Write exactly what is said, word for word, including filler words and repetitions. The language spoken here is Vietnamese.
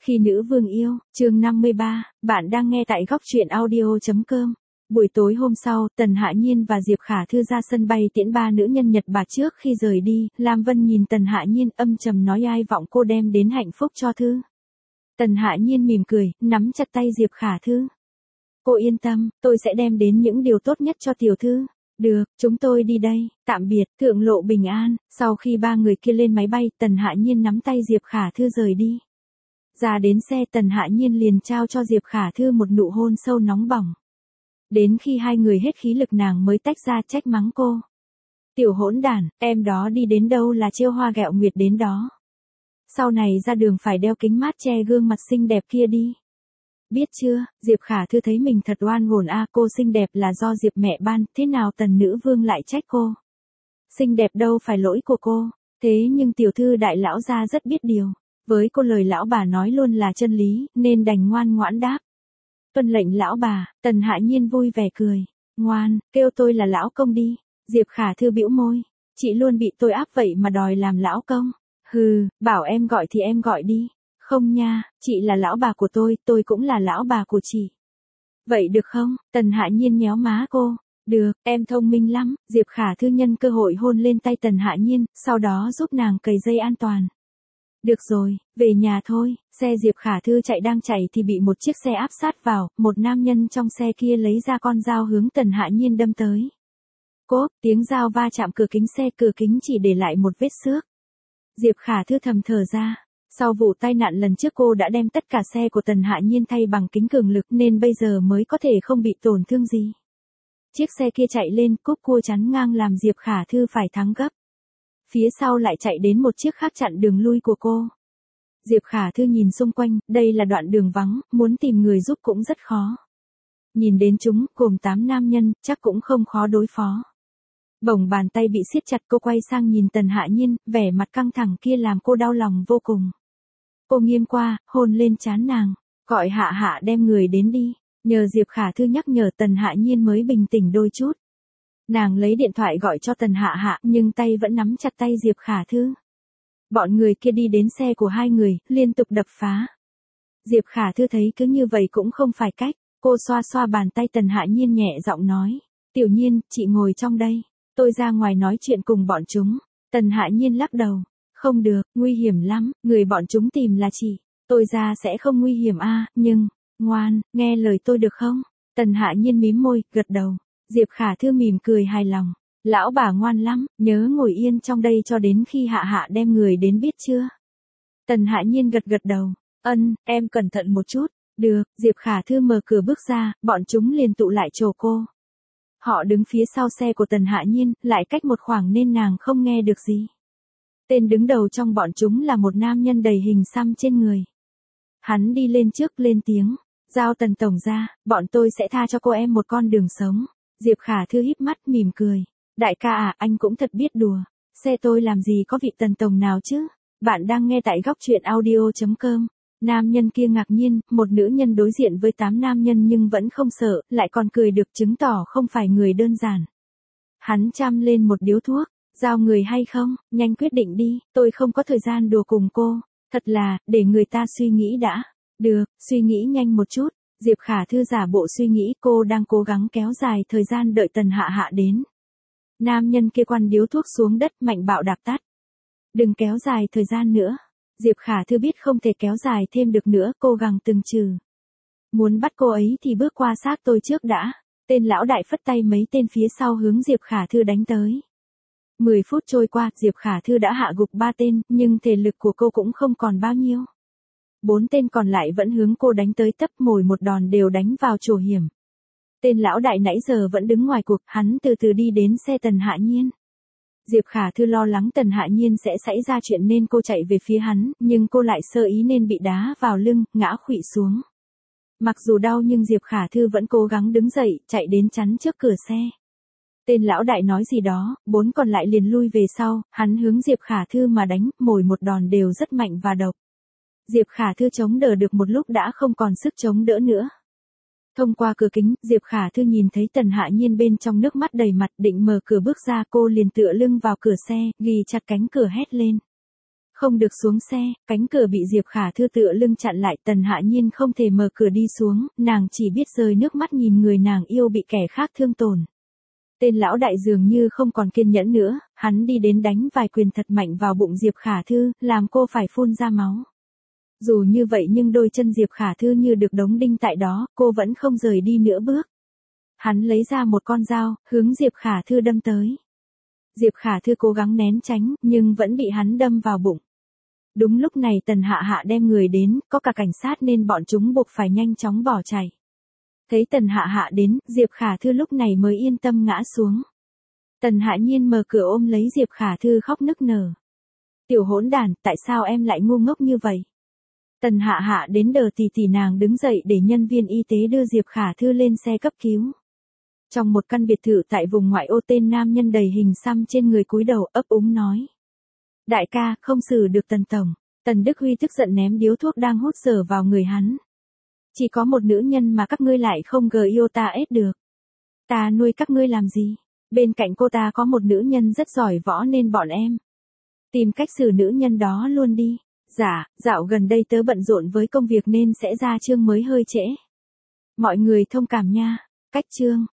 Khi nữ vương yêu, chương năm mươi ba, bạn đang nghe tại góc truyện audio chấm com. Buổi tối hôm sau, Tần Hạ Nhiên và Diệp Khả Thư ra sân bay tiễn ba nữ nhân Nhật Bản trước khi rời đi. Lam Vân nhìn Tần Hạ Nhiên âm trầm nói ai vọng cô đem đến hạnh phúc cho Thư. Tần Hạ Nhiên mỉm cười, nắm chặt tay Diệp Khả Thư. Cô yên tâm, tôi sẽ đem đến những điều tốt nhất cho tiểu thư. Được, chúng tôi đi đây, tạm biệt, thượng lộ bình an. Sau khi ba người kia lên máy bay, Tần Hạ Nhiên nắm tay Diệp Khả Thư rời đi. Ra đến xe, Tần Hạ Nhiên liền trao cho Diệp Khả Thư một nụ hôn sâu nóng bỏng. Đến khi hai người hết khí lực nàng mới tách ra trách mắng cô. Tiểu hỗn đản, em đó đi đến đâu là trêu hoa ghẹo nguyệt đến đó. Sau này ra đường phải đeo kính mát che gương mặt xinh đẹp kia đi. Biết chưa, Diệp Khả Thư thấy mình thật oan hồn a, cô xinh đẹp là do Diệp mẹ ban, thế nào Tần nữ vương lại trách cô. Xinh đẹp đâu phải lỗi của cô, thế nhưng tiểu thư đại lão gia rất biết điều. Với cô lời lão bà nói luôn là chân lý, nên đành ngoan ngoãn đáp. Tuân lệnh lão bà. Tần Hạ Nhiên vui vẻ cười. Ngoan, kêu tôi là lão công đi. Diệp Khả Thư bĩu môi. Chị luôn bị tôi áp vậy mà đòi làm lão công. Hừ, bảo em gọi thì em gọi đi. Không nha, chị là lão bà của tôi, tôi cũng là lão bà của chị. Vậy được không? Tần Hạ Nhiên nhéo má cô. Được, em thông minh lắm. Diệp Khả Thư nhân cơ hội hôn lên tay Tần Hạ Nhiên, sau đó giúp nàng cài dây an toàn. Được rồi, về nhà thôi. Xe Diệp Khả Thư chạy đang chạy thì bị một chiếc xe áp sát vào, một nam nhân trong xe kia lấy ra con dao hướng Tần Hạ Nhiên đâm tới. Cốp, tiếng dao va chạm cửa kính xe, cửa kính chỉ để lại một vết xước. Diệp Khả Thư thầm thở ra. Sau vụ tai nạn lần trước cô đã đem tất cả xe của Tần Hạ Nhiên thay bằng kính cường lực nên bây giờ mới có thể không bị tổn thương gì. Chiếc xe kia chạy lên, cúp cua chắn ngang làm Diệp Khả Thư phải thắng gấp. Phía sau lại chạy đến một chiếc khác chặn đường lui của cô. Diệp Khả Thư nhìn xung quanh, đây là đoạn đường vắng, muốn tìm người giúp cũng rất khó. Nhìn đến chúng, gồm tám nam nhân, chắc cũng không khó đối phó. Bỗng bàn tay bị siết chặt, cô quay sang nhìn Tần Hạ Nhiên, vẻ mặt căng thẳng kia làm cô đau lòng vô cùng. Cô nghiêng qua, hôn lên trán nàng, gọi Hạ Hạ đem người đến đi. Nhờ Diệp Khả Thư nhắc nhở Tần Hạ Nhiên mới bình tĩnh đôi chút. Nàng lấy điện thoại gọi cho Tần Hạ Hạ nhưng tay vẫn nắm chặt tay Diệp Khả Thư. Bọn người kia đi đến xe của hai người, liên tục đập phá. Diệp Khả Thư thấy cứ như vậy cũng không phải cách, cô xoa xoa bàn tay Tần Hạ Nhiên nhẹ giọng nói. Tiểu Nhiên, chị ngồi trong đây, tôi ra ngoài nói chuyện cùng bọn chúng. Tần Hạ Nhiên lắc đầu. Không được, nguy hiểm lắm, người bọn chúng tìm là chị. Tôi ra sẽ không nguy hiểm a, nhưng, ngoan, nghe lời tôi được không? Tần Hạ Nhiên mím môi, gật đầu. Diệp Khả Thư mỉm cười hài lòng. Lão bà ngoan lắm, nhớ ngồi yên trong đây cho đến khi Hạ Hạ đem người đến biết chưa? Tần Hạ Nhiên gật gật đầu. Ân, em cẩn thận một chút. Được, Diệp Khả Thư mở cửa bước ra, bọn chúng liền tụ lại chồ cô. Họ đứng phía sau xe của Tần Hạ Nhiên, lại cách một khoảng nên nàng không nghe được gì. Tên đứng đầu trong bọn chúng là một nam nhân đầy hình xăm trên người. Hắn đi lên trước lên tiếng. Giao Tần tổng ra, bọn tôi sẽ tha cho cô em một con đường sống. Diệp Khả Thư híp mắt mỉm cười. Đại ca à, anh cũng thật biết đùa. Xe tôi làm gì có vị Tần tổng nào chứ? Bạn đang nghe tại góc truyện audio chấm com. Nam nhân kia ngạc nhiên, một nữ nhân đối diện với tám nam nhân nhưng vẫn không sợ, lại còn cười được chứng tỏ không phải người đơn giản. Hắn chăm lên một điếu thuốc. Giao người hay không, nhanh quyết định đi, tôi không có thời gian đùa cùng cô. Thật là, để người ta suy nghĩ đã. Được, suy nghĩ nhanh một chút. Diệp Khả Thư giả bộ suy nghĩ, cô đang cố gắng kéo dài thời gian đợi Tần Hạ Hạ đến. Nam nhân kia quăng điếu thuốc xuống đất mạnh bạo đạp tắt. Đừng kéo dài thời gian nữa. Diệp Khả Thư biết không thể kéo dài thêm được nữa, cố gắng từng trừ. Muốn bắt cô ấy thì bước qua xác tôi trước đã. Tên lão đại phất tay mấy tên phía sau hướng Diệp Khả Thư đánh tới. mười phút trôi qua, Diệp Khả Thư đã hạ gục ba tên, nhưng thể lực của cô cũng không còn bao nhiêu. Bốn tên còn lại vẫn hướng cô đánh tới tấp, mỗi một đòn đều đánh vào chỗ hiểm. Tên lão đại nãy giờ vẫn đứng ngoài cuộc, hắn từ từ đi đến xe Tần Hạ Nhiên. Diệp Khả Thư lo lắng Tần Hạ Nhiên sẽ xảy ra chuyện nên cô chạy về phía hắn, nhưng cô lại sơ ý nên bị đá vào lưng, ngã khuỵu xuống. Mặc dù đau nhưng Diệp Khả Thư vẫn cố gắng đứng dậy, chạy đến chắn trước cửa xe. Tên lão đại nói gì đó, bốn còn lại liền lui về sau, hắn hướng Diệp Khả Thư mà đánh, mỗi một đòn đều rất mạnh và độc. Diệp Khả Thư chống đỡ được một lúc đã không còn sức chống đỡ nữa. Thông qua cửa kính, Diệp Khả Thư nhìn thấy Tần Hạ Nhiên bên trong nước mắt đầy mặt, định mở cửa bước ra, cô liền tựa lưng vào cửa xe, ghì chặt cánh cửa hét lên. Không được xuống xe, cánh cửa bị Diệp Khả Thư tựa lưng chặn lại, Tần Hạ Nhiên không thể mở cửa đi xuống, nàng chỉ biết rơi nước mắt nhìn người nàng yêu bị kẻ khác thương tổn. Tên lão đại dường như không còn kiên nhẫn nữa, hắn đi đến đánh vài quyền thật mạnh vào bụng Diệp Khả Thư, làm cô phải phun ra máu. Dù như vậy nhưng đôi chân Diệp Khả Thư như được đóng đinh tại đó, cô vẫn không rời đi nửa bước. Hắn lấy ra một con dao, hướng Diệp Khả Thư đâm tới. Diệp Khả Thư cố gắng nén tránh, nhưng vẫn bị hắn đâm vào bụng. Đúng lúc này Tần Hạ Hạ đem người đến, có cả cảnh sát nên bọn chúng buộc phải nhanh chóng bỏ chạy. Thấy Tần Hạ Hạ đến, Diệp Khả Thư lúc này mới yên tâm ngã xuống. Tần Hạ Nhiên mở cửa ôm lấy Diệp Khả Thư khóc nức nở. Tiểu hỗn đàn, tại sao em lại ngu ngốc như vậy? Tần Hạ Hạ đến đờ tì tì nàng đứng dậy để nhân viên y tế đưa Diệp Khả Thư lên xe cấp cứu. Trong một căn biệt thự tại vùng ngoại ô, tên nam nhân đầy hình xăm trên người cúi đầu ấp úng nói. Đại ca, không xử được Tần tổng. Tần Đức Huy tức giận ném điếu thuốc đang hút dở vào người hắn. Chỉ có một nữ nhân mà các ngươi lại không gờ yêu ta ết được. Ta nuôi các ngươi làm gì? Bên cạnh cô ta có một nữ nhân rất giỏi võ nên bọn em tìm cách xử nữ nhân đó luôn đi. Dạ, dạo gần đây tớ bận rộn với công việc nên sẽ ra chương mới hơi trễ. Mọi người thông cảm nha. Cách chương